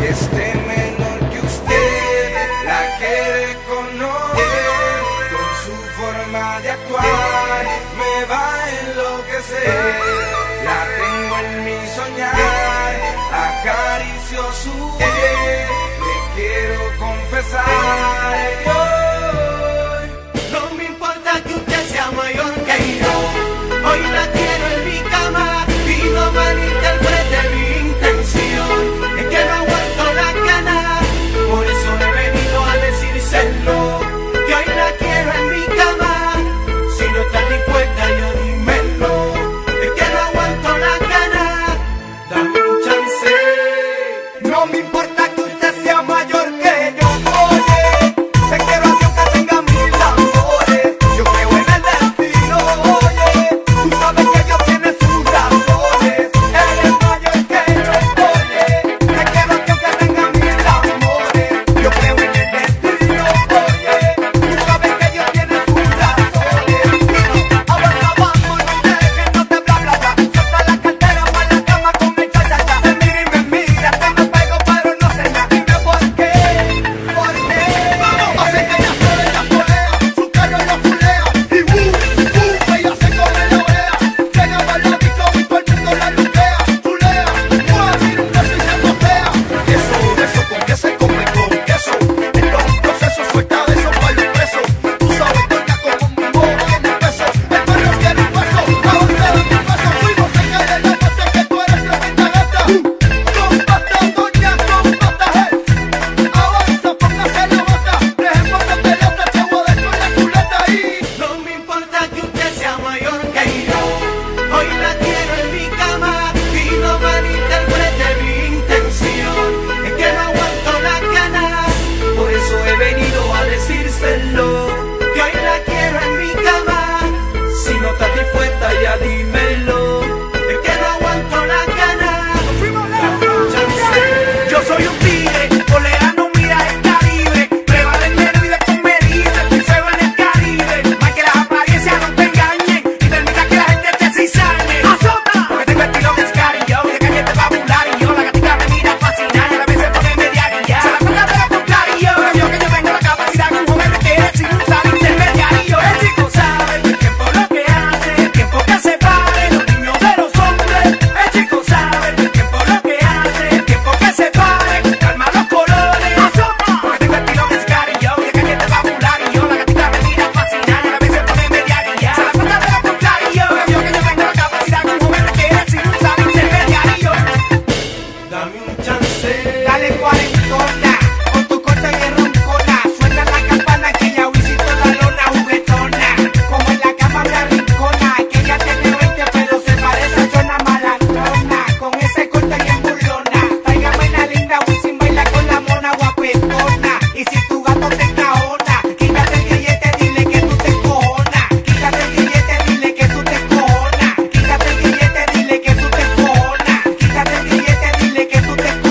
esté menor que usted, la quiere conocer, con su forma de actuar me va a enloquecer. La tengo en mi soñar, acaricio su piel, le quiero confesar. No me importa que usted sea mayor que yo, hoy la quiero en mi cama y no malinterprete mi intención. Es que no aguanto la gana, por eso he venido a decírselo, que hoy la quiero en mi cama. Si no estás dispuesta ya dímelo, es que no aguanto la gana, dame un chance. No me importa que usted sea mayor que yo, oye, te quiero a Dios que tenga mil amores. Yo creo en el destino, oye, tú sabes que Dios tiene sus razones. Él es mayor que yo, oye, te quiero a Dios que tenga mil amores. Yo creo en el destino, oye, tú sabes que Dios tiene sus razones. Avanza, vamos, no dejes, no te bla bla bla. Suelta la cartera para la cama con el cha cha cha. Te miro y me mira, te me pego pero no sé nada. Dime por qué, por qué. Hace que ella polea, su carro lo fulea. Y ella se come la orea. Llega para la disco y todo el mundo la luquea. Chulea, tira un beso y se postea. Eso con que se come con queso. En los procesos suelta de esos para los presos. Tú sabes que ella como un bobo tiene peso. El perro quiere un hueso, avanza de mi paso. Fuimos en caer en la noche que tú eres tremenda gata. Con pasta, doña, con pasta, avanza, póngase la bata. Dejemos de pelota, te voy a dar con la culata ahí. No me importa que usted sea mayor que yo, hoy la quiero en mi cama y no malinterprete mi intención. Es que no aguanto las ganas, por eso he venido a decírselo, que hoy la quiero en mi cama. Si no estás dispuesta ya dímelo, es que no aguanto las ganas. Yo soy un tigre, tolerano, mira el Caribe. Prevale el nervio y después me dice, estoy feo en el Caribe. Más que las apariencias no te engañen y permita que la gente te cizarme. ¡Azota! Porque tengo estilo que es cari, yo, de calle te popular y yo. La gatica me mira fascinar y a la vez se pone media guilla. Se la cuenta de lo contrario, pero yo que yo tengo la capacidad que un joven requiere sin usar intermediario. El chico sabe el tiempo lo que hace, el tiempo que separe los niños de los hombres. El chico sabe el tiempo lo que hace, el tiempo que separe, calma los colores. Porque tengo estilo que es cari, yo, de calle te popular y yo. La gatita me mira fascinar y a la vez se pone media guilla. Se la cuenta de lo contrario, pero yo que yo tengo la capacidad que un joven requiere sin usar intermediario. Dame un chance. Dale cuarentona, con tu corte de roncona. Suena la campana que ya visito la lona juguetona. Como en la cama me arrincona, que ella tiene 20 pero se parece a Chona Malandrona. Con ese corte bien burlona, tráigame la linda Wisin, baila con la mona guapetona. Y si tu gato te encajona, quítate el grillete, dile que tú te encojonas. Quítate el grillete, dile que tú te encojonas. Quítate el grillete, dile que tú te encojonas. Quítate el grillete, dile que tú te encojonas.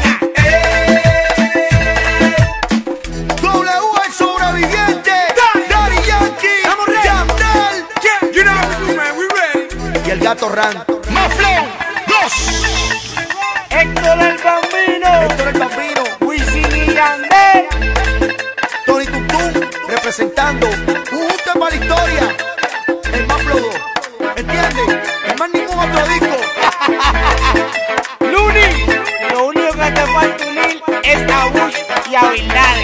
W el sobreviviente, Daddy Yankee, Yandel, you know what we do, man, we ready. Y el gato Ran, Maflón, 2. Héctor el Bambino, Wisin y Yandel, Tony Tuntún, representando un tema de la historia, el Maflón 2, ¿entiendes? No más ningún otro disco. Luni, lo único que te falta unir es a Bush y a Bin Laden.